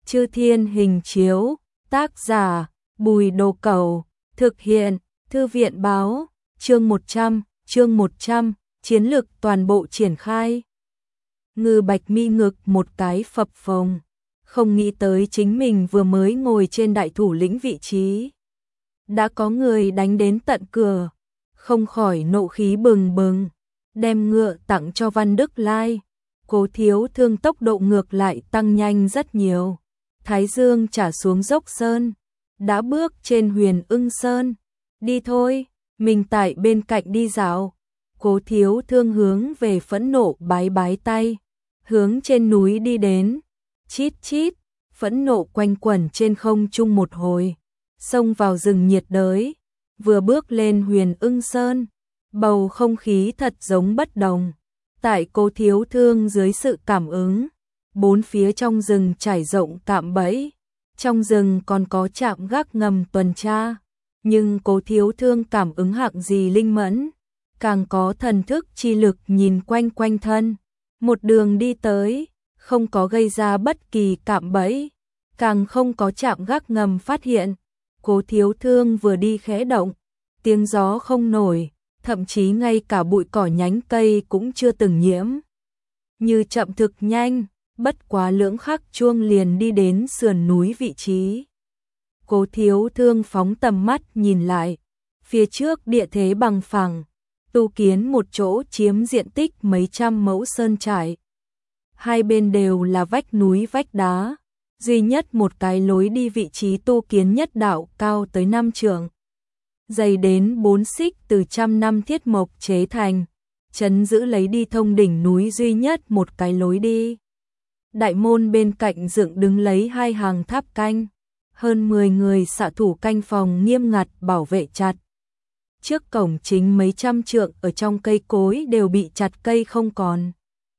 Chư Thiên Hình Chiếu, tác giả, Bùi Đồ Cẩu, thực hiện, Thư viện Báo, chương 100, chiến lược toàn bộ triển khai. Ngư Bạch Mi ngực một cái phập phồng, không nghĩ tới chính mình vừa mới ngồi trên đại thủ lĩnh vị trí. Đã có người đánh đến tận cửa, không khỏi nộ khí bừng bừng, đem ngựa tặng cho Văn Đức Lai. Cố Thiếu Thương tốc độ ngược lại tăng nhanh rất nhiều. Thái Dương trả xuống dốc sơn, đã bước trên Huyền Ưng Sơn. Đi thôi, mình tại bên cạnh đi dạo. Cố Thiếu Thương hướng về Phẫn Nộ bái bái tay, hướng trên núi đi đến. Chít chít, Phẫn Nộ quanh quẩn trên không trung một hồi, xông vào rừng nhiệt đới. Vừa bước lên Huyền Ưng Sơn, bầu không khí thật giống bất đồng. Tại Cố Thiếu Thương dưới sự cảm ứng, bốn phía trong rừng trải rộng cạm bẫy, trong rừng còn có trạm gác ngầm tuần tra, nhưng Cố Thiếu Thương cảm ứng hạng gì linh mẫn, càng có thần thức chi lực nhìn quanh quanh thân, một đường đi tới, không có gây ra bất kỳ cạm bẫy, càng không có trạm gác ngầm phát hiện. Cố Thiếu Thương vừa đi khẽ động, tiếng gió không nổi, thậm chí ngay cả bụi cỏ nhánh cây cũng chưa từng nhiễm. Như chậm thực nhanh, bất quá lưỡng khắc chuông liền đi đến sườn núi vị trí. Cố Thiếu Thương phóng tầm mắt nhìn lại, phía trước địa thế bằng phẳng, tu kiến một chỗ chiếm diện tích mấy trăm mẫu sơn trại. Hai bên đều là vách núi vách đá, duy nhất một cái lối đi vị trí tu kiến nhất đạo cao tới 5 trượng. Dày đến 4 xích từ trăm năm thiết mộc chế thành, trấn giữ lấy đi thông đỉnh núi duy nhất một cái lối đi. Đại môn bên cạnh dựng đứng lấy hai hàng tháp canh, hơn 10 người xạ thủ canh phòng nghiêm ngặt bảo vệ chặt. Trước cổng chính mấy trăm trượng ở trong cây cối đều bị chặt cây không còn.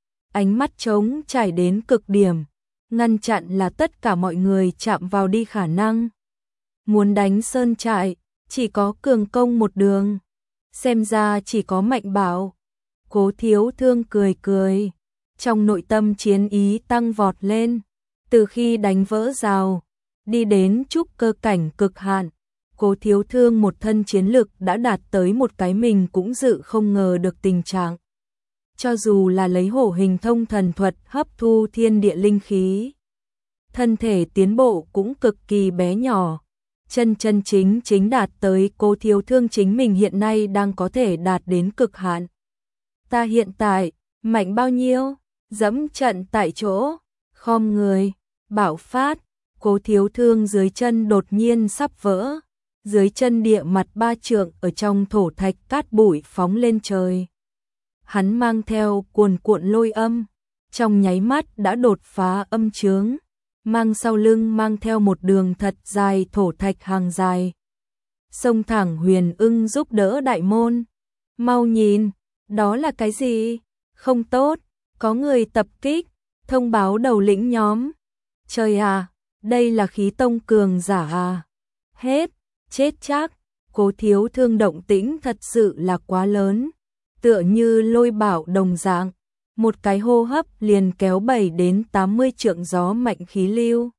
Ánh mắt trống trải đến cực điểm, ngăn chặn là tất cả mọi người chạm vào đi khả năng. Muốn đánh sơn trại, chỉ có cường công một đường. Xem ra chỉ có Mạnh Bảo. Cố Thiếu Thương cười cười, trong nội tâm chiến ý tăng vọt lên. Từ khi đánh vỡ rào, đi đến trúc cơ cảnh cực hạn, Cố Thiếu Thương một thân chiến lực đã đạt tới một cái mình cũng dự không ngờ được tình trạng. Cho dù là lấy hổ hình thông thần thuật hấp thu thiên địa linh khí, thân thể tiến bộ cũng cực kỳ bé nhỏ. Chân chính đạt tới Cố Thiếu Thương chính mình hiện nay đang có thể đạt đến cực hạn. Ta hiện tại, mạnh bao nhiêu? Dẫm trận tại chỗ, khom người, bạo phát. Cố Thiếu Thương dưới chân đột nhiên sắp vỡ, dưới chân địa mặt 3 trượng ở trong thổ thạch cát bụi phóng lên trời. Hắn mang theo cuồn cuộn lôi âm, trong nháy mắt đã đột phá âm chướng, mang sau lưng mang theo một đường thật dài thổ thạch hàng dài. Xông thẳng Huyền Ưng giúp đỡ đại môn. Mau nhìn, đó là cái gì? Không tốt, có người tập kích, thông báo đầu lĩnh nhóm. Trời à, đây là khí tông cường giả à? Hết, chết chắc. Cố Thiếu Thương động tĩnh thật sự là quá lớn, tựa như lôi bạo đồng dạng, một cái hô hấp liền kéo 7 đến 80 trượng gió mạnh khí lưu.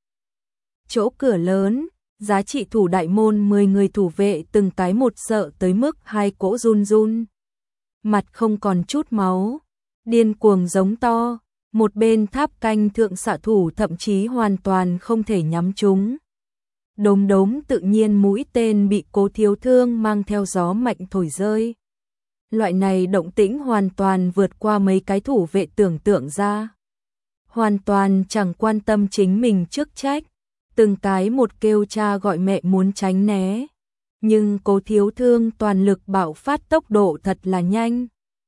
Chỗ cửa lớn, giá trị thủ đại môn 10 người thủ vệ từng cái một sợ tới mức hai cỗ run run. Mặt không còn chút máu, điên cuồng giống to, một bên tháp canh thượng xạ thủ thậm chí hoàn toàn không thể nhắm chúng. Đốm đốm tự nhiên mũi tên bị Cố Thiếu Thương mang theo gió mạnh thổi rơi. Loại này động tĩnh hoàn toàn vượt qua mấy cái thủ vệ tưởng tượng ra. Hoàn toàn chẳng quan tâm chính mình chức trách, từng cái một kêu cha gọi mẹ muốn tránh né. Nhưng Cố Thiếu Thương toàn lực bạo phát tốc độ thật là nhanh.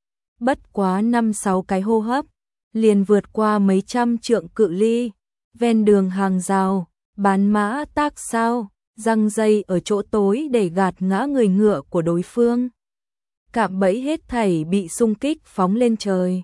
Bất quá 5-6 cái hô hấp, liền vượt qua mấy trăm trượng cự ly, ven đường hàng rào, bán mã tác sao, răng dây ở chỗ tối để gạt ngã người ngựa của đối phương. Cạm bẫy hết thảy bị xung kích phóng lên trời.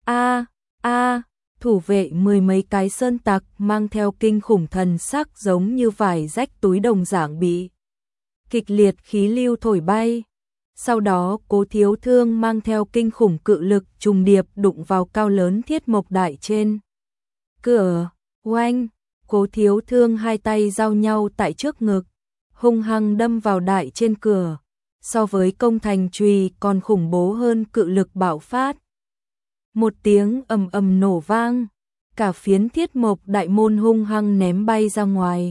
Thủ vệ 10 mấy cái sơn tặc mang theo kinh khủng thần sắc giống như vải rách túi đồng dạng bị kịch liệt khí lưu thổi bay. Sau đó Cố Thiếu Thương mang theo kinh khủng cự lực trùng điệp đụng vào cao lớn thiết mộc đại trên cửa. Oanh, Cố Thiếu Thương hai tay giao nhau tại trước ngực, hung hăng đâm vào đại trên cửa, so với công thành chùy còn khủng bố hơn cự lực bạo phát. Một tiếng ầm ầm nổ vang, cả phiến thiết mộc đại môn hung hăng ném bay ra ngoài.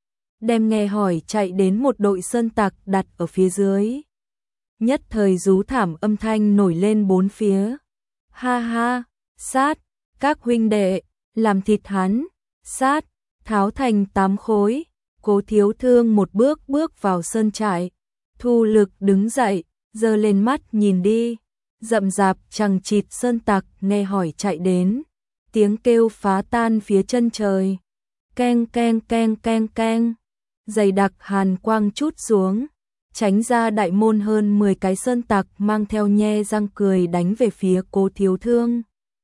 Đem nghe hỏi chạy đến một đội sơn tặc đặt ở phía dưới. Nhất thời rú thảm âm thanh nổi lên bốn phía. Ha ha, sát, các huynh đệ, làm thịt hắn, sát, tháo thành 8 khối. Cố Thiếu Thương một bước bước vào sơn trại, Thu Lực đứng dậy, giơ lên mắt nhìn đi, rậm rạp chằng chịt sơn tặc nghe hỏi chạy đến, tiếng kêu phá tan phía chân trời, keng keng keng keng keng, dày đặc hàn quang chút xuống, tránh ra đại môn hơn 10 cái sơn tặc mang theo nhe răng cười đánh về phía Cố Thiếu Thương.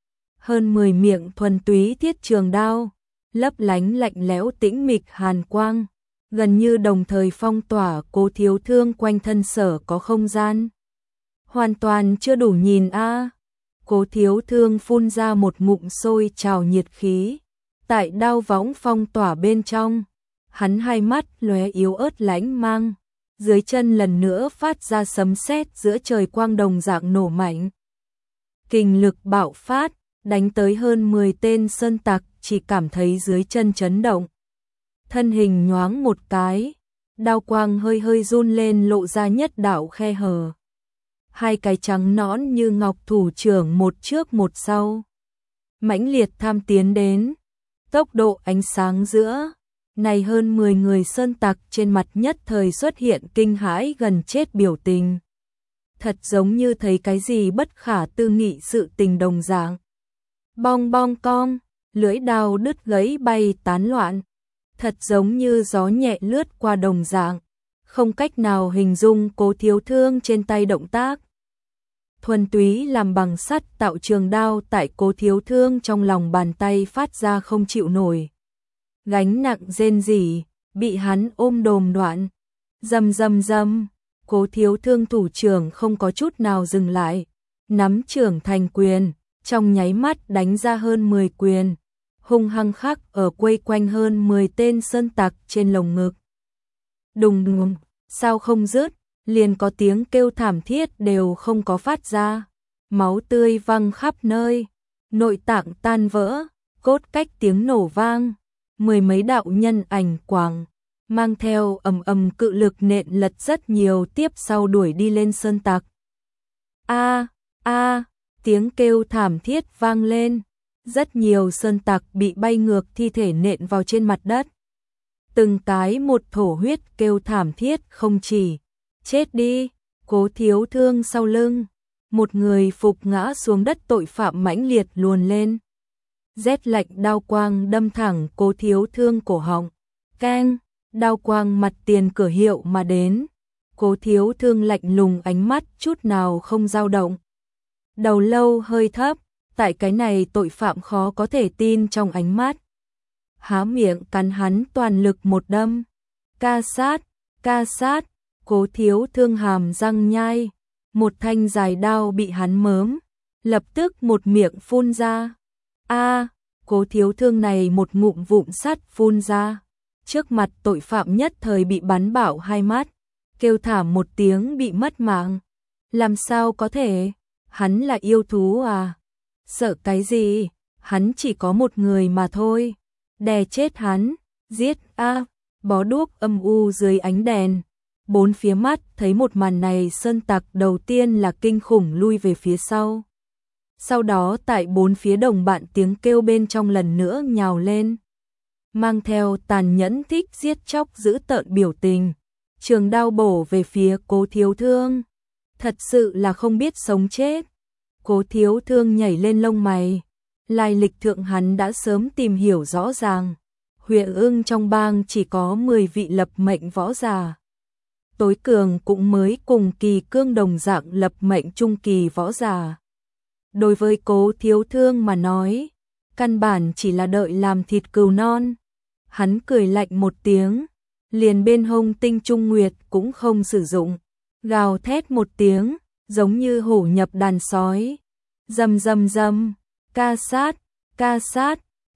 Hơn 10 miệng thuần túy thiết trường đao, lấp lánh lạnh lẽo tĩnh mịch hàn quang, gần như đồng thời phong tỏa Cố Thiếu Thương quanh thân sở có không gian. Hoàn toàn chưa đủ nhìn a. Cố Thiếu Thương phun ra một ngụm sôi trào nhiệt khí, tại đao võng phong tỏa bên trong, hắn hai mắt lóe yếu ớt lãnh mang, dưới chân lần nữa phát ra sấm sét giữa trời quang đồng dạng nổ mạnh. Kình lực bạo phát, đánh tới hơn 10 tên sơn tặc, chỉ cảm thấy dưới chân chấn động. Thân hình nhoáng một cái, đao quang hơi hơi run lên lộ ra nhất đạo khe hở. Hai cái trắng nõn như ngọc thủ trưởng một trước một sau, mãnh liệt tham tiến đến, tốc độ ánh sáng giữa này hơn 10 người sơn tặc trên mặt nhất thời xuất hiện kinh hãi gần chết biểu tình. Thật giống như thấy cái gì bất khả tư nghị sự tình đồng dạng. Bong bong cong, lưỡi đao đứt gãy bay tán loạn, thật giống như gió nhẹ lướt qua đồng dạng, không cách nào hình dung Cố Thiếu Thương trên tay động tác. Thuần túy làm bằng sắt tạo trường đao tại Cố Thiếu Thương trong lòng bàn tay phát ra không chịu nổi. Gánh nặng rên rỉ, bị hắn ôm đồm đoạn. Rầm rầm rầm, Cố Thiếu Thương thủ trưởng không có chút nào dừng lại, nắm trưởng thành quyền, trong nháy mắt đánh ra hơn 10 quyền, hung hăng khắc ở quây quanh hơn 10 tên sơn tặc trên lồng ngực. Đùng đùng, sao không dứt, liền có tiếng kêu thảm thiết đều không có phát ra, máu tươi văng khắp nơi, nội tạng tan vỡ, cốt cách tiếng nổ vang, mười mấy đạo nhân ảnh quàng, mang theo ầm ầm cự lực nện lật rất nhiều tiếp sau đuổi đi lên sơn tặc. A a, tiếng kêu thảm thiết vang lên, rất nhiều sơn tặc bị bay ngược thi thể nện vào trên mặt đất. Từng cái một thổ huyết kêu thảm thiết không chỉ, chết đi, Cố Thiếu Thương sau lưng, một người phục ngã xuống đất tội phạm mãnh liệt luồn lên. Rét lạnh đao quang đâm thẳng Cố Thiếu Thương cổ họng, keng, đao quang mặt tiền cửa hiệu mà đến. Cố Thiếu Thương lạnh lùng ánh mắt chút nào không dao động. Đầu lâu hơi thấp, tại cái này tội phạm khó có thể tin trong ánh mắt. Há miệng cắn hắn toàn lực một đâm. Ca sát, Cố Thiếu Thương hàm răng nhai, một thanh dài đao bị hắn mớm, lập tức một miệng phun ra. A, Cố Thiếu Thương này một ngụm vụn sắt phun ra, trước mặt tội phạm nhất thời bị bắn bạo hai mắt, kêu thảm một tiếng bị mất mạng. Làm sao có thể, hắn là yêu thú à? Sợ cái gì, hắn chỉ có một người mà thôi. Đè chết hắn, giết a, bó đuốc âm u dưới ánh đèn. Bốn phía mắt thấy một màn này, sơn tặc đầu tiên là kinh khủng lui về phía sau. Sau đó tại bốn phía đồng bạn tiếng kêu bên trong lần nữa nhào lên, mang theo tàn nhẫn thích giết chóc giữ tợn biểu tình, trường đao bổ về phía Cố Thiếu Thương. Thật sự là không biết sống chết. Cố Thiếu Thương nhảy lên lông mày, lai lịch thượng hắn đã sớm tìm hiểu rõ ràng. Huyền Ưng trong bang chỉ có 10 vị lập mệnh võ giả, tối cường cũng mới cùng kỳ cương đồng dạng lập mệnh trung kỳ võ giả. Đối với Cố Thiếu Thương mà nói, căn bản chỉ là đợi làm thịt cừu non. Hắn cười lạnh một tiếng, liền bên hông tinh trung nguyệt cũng không sử dụng, gào thét một tiếng, giống như hổ nhập đàn sói. Rầm rầm rầm, ca sát,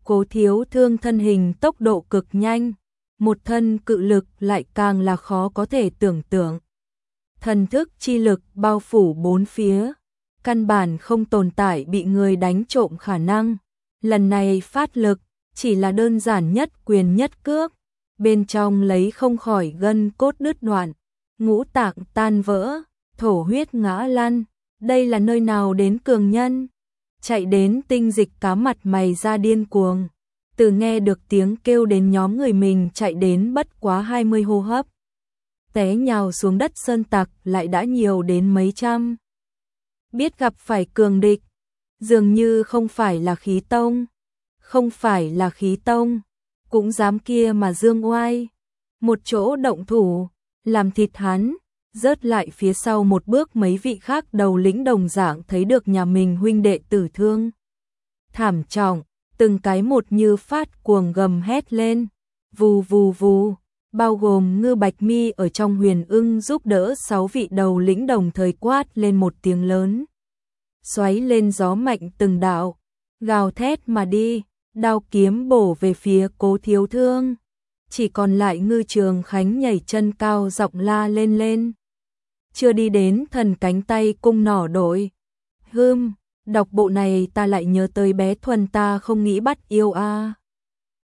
Cố Thiếu Thương thân hình tốc độ cực nhanh, một thân cự lực lại càng là khó có thể tưởng tượng. Thần thức chi lực bao phủ bốn phía, căn bản không tồn tại bị người đánh trộm khả năng. Lần này phát lực chỉ là đơn giản nhất quyền nhất cước, bên trong lấy không khỏi gân cốt đứt đoạn, ngũ tạng tan vỡ, thổ huyết ngã lăn. Đây là nơi nào đến cường nhân? Chạy đến Tinh Dịch cá mặt mày ra điên cuồng. Từ nghe được tiếng kêu đến nhóm người mình chạy đến bất quá 20 hô hấp. Té nhào xuống đất sơn tặc lại đã nhiều đến mấy trăm. Biết gặp phải cường địch, dường như không phải là khí tông. Không phải là khí tông, cũng dám kia mà dương oai. Một chỗ động thủ, làm thịt hắn, rớt lại phía sau một bước mấy vị khác đầu lĩnh đồng dạng thấy được nhà mình huynh đệ tử thương. Thảm trọng, từng cái một như phát cuồng gầm hét lên, vù vù vù, bao gồm Ngư Bạch Mi ở trong Huyền Ưng giúp đỡ 6 vị đầu lĩnh đồng thời quát lên một tiếng lớn. Xoáy lên gió mạnh từng đạo, gào thét mà đi, đao kiếm bổ về phía Cố Thiếu Thương. Chỉ còn lại Ngư Trường Khánh nhảy chân cao giọng la lên. Chưa đi đến thần cánh tay cung nỏ đội. Đọc bộ này ta lại nhớ tới bé Thuần ta không nghĩ bắt yêu a.